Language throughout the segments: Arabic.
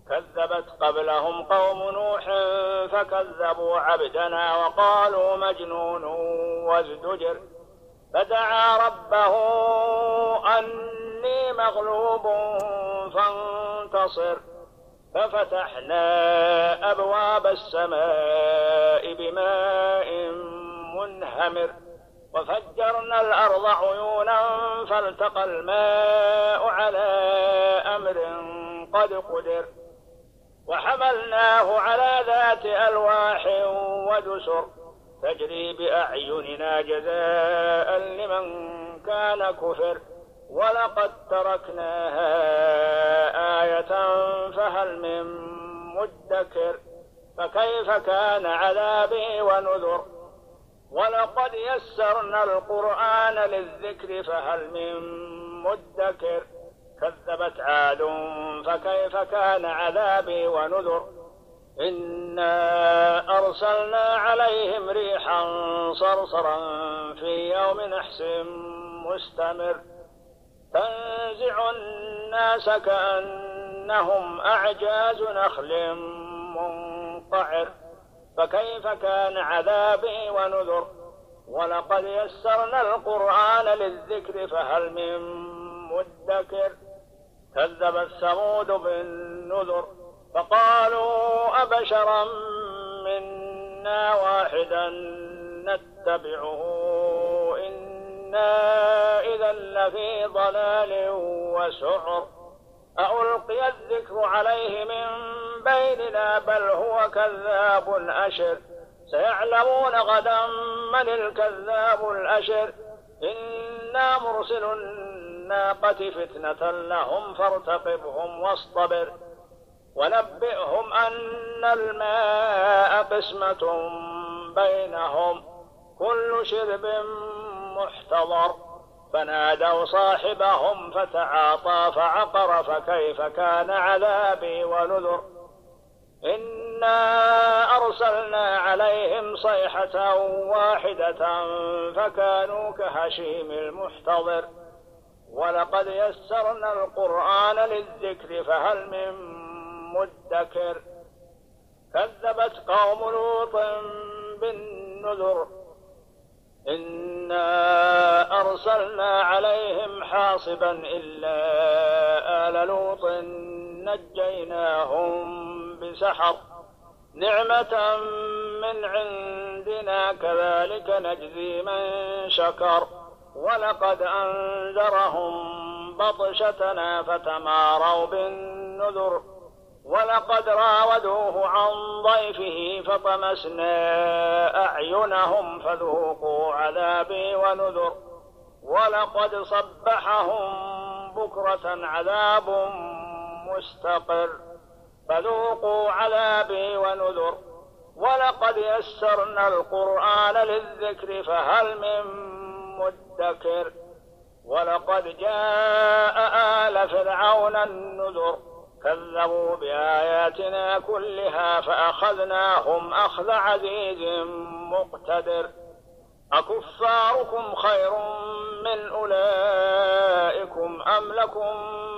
كذبت قبلهم قوم نوح فكذبوا عبدنا وقالوا مجنون وازدجر فدعا ربه أني مغلوب فانتصر ففتحنا أبواب السماء بماء منهمر وفجرنا الأرض عيونا فالتقى الماء على أمر قد قدر وحملناه على ذات ألواح ودسر تجري بأعيننا جزاء لمن كان كفر ولقد تركناها آية فهل من مدكر فكيف كان عذابي ونذر ولقد يسرنا القرآن للذكر فهل من مدكر كذبت عاد فكيف كان عذابي ونذر إنا أرسلنا عليهم ريحا صرصرا في يوم نحس مستمر تنزع الناس كأنهم أعجاز نخل منقعر فكيف كان عذابي ونذر ولقد يسرنا القرآن للذكر فهل من مدكر كذبت ثمود بالنذر فقالوا أبشرا منا واحدا نتبعه إنا إذا لفي ضلال وسعر ألقي الذكر عليه من بيننا بل هو كذاب أشر سيعلمون غدا من الكذاب الأشر إنا مرسل الناقة فتنة لهم فارتقبهم واصطبر ونبئهم أن الماء قسمة بينهم كل شرب محتضر فنادوا صاحبهم فتعاطى فعقر فكيف كان عذابي ونذر إنا أرسلنا عليهم صيحة واحدة فكانوا كهشيم المحتضر ولقد يسرنا القرآن للذكر فهل من مدكر كذبت قوم لوط بالنذر إنا أرسلنا عليهم حاصبا إلا آل لوط نجيناهم بسحر نعمة من عندنا كذلك نجزي من شكر ولقد أنذرهم بطشتنا فتماروا بالنذر ولقد راودوه عن ضيفه فطمسنا أعينهم فذوقوا عذابي ونذر ولقد صبحهم بكرة عذاب مستقر فذوقوا عذابي ونذر ولقد يسرنا القرآن للذكر فهل من مدكر ولقد جاء آل فرعون النذر كذبوا بآياتنا كلها فأخذناهم أخذ عزيز مقتدر أكفاركم خير من أولئكم أم لكم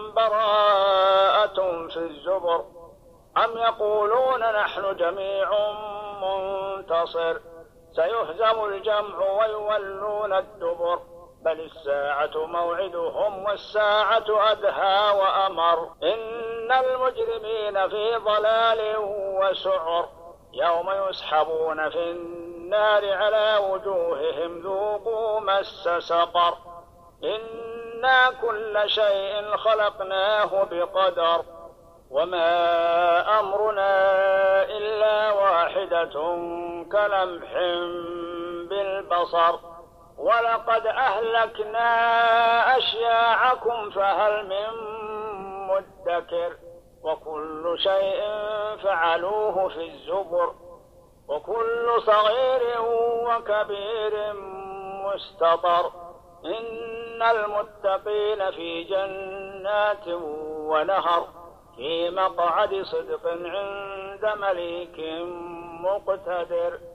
براءة في الزبر أم يقولون نحن جميع منتصر سيهزم الجمع ويولون الدبر بل الساعة موعدهم والساعة أدهى وأمر إن المجرمين في ضلال وسعر يوم يسحبون في النار على وجوههم ذوقوا مس سقر إنا كل شيء خلقناه بقدر وما أمرنا إلا واحدة كلمح بالبصر ولقد أهلكنا أشياعكم فهل من مدكر وكل شيء فعلوه في الزبر وكل صغير وكبير مستطر إن المتقين في جنات ونهر في مقعد صدق عند مليك مقتدر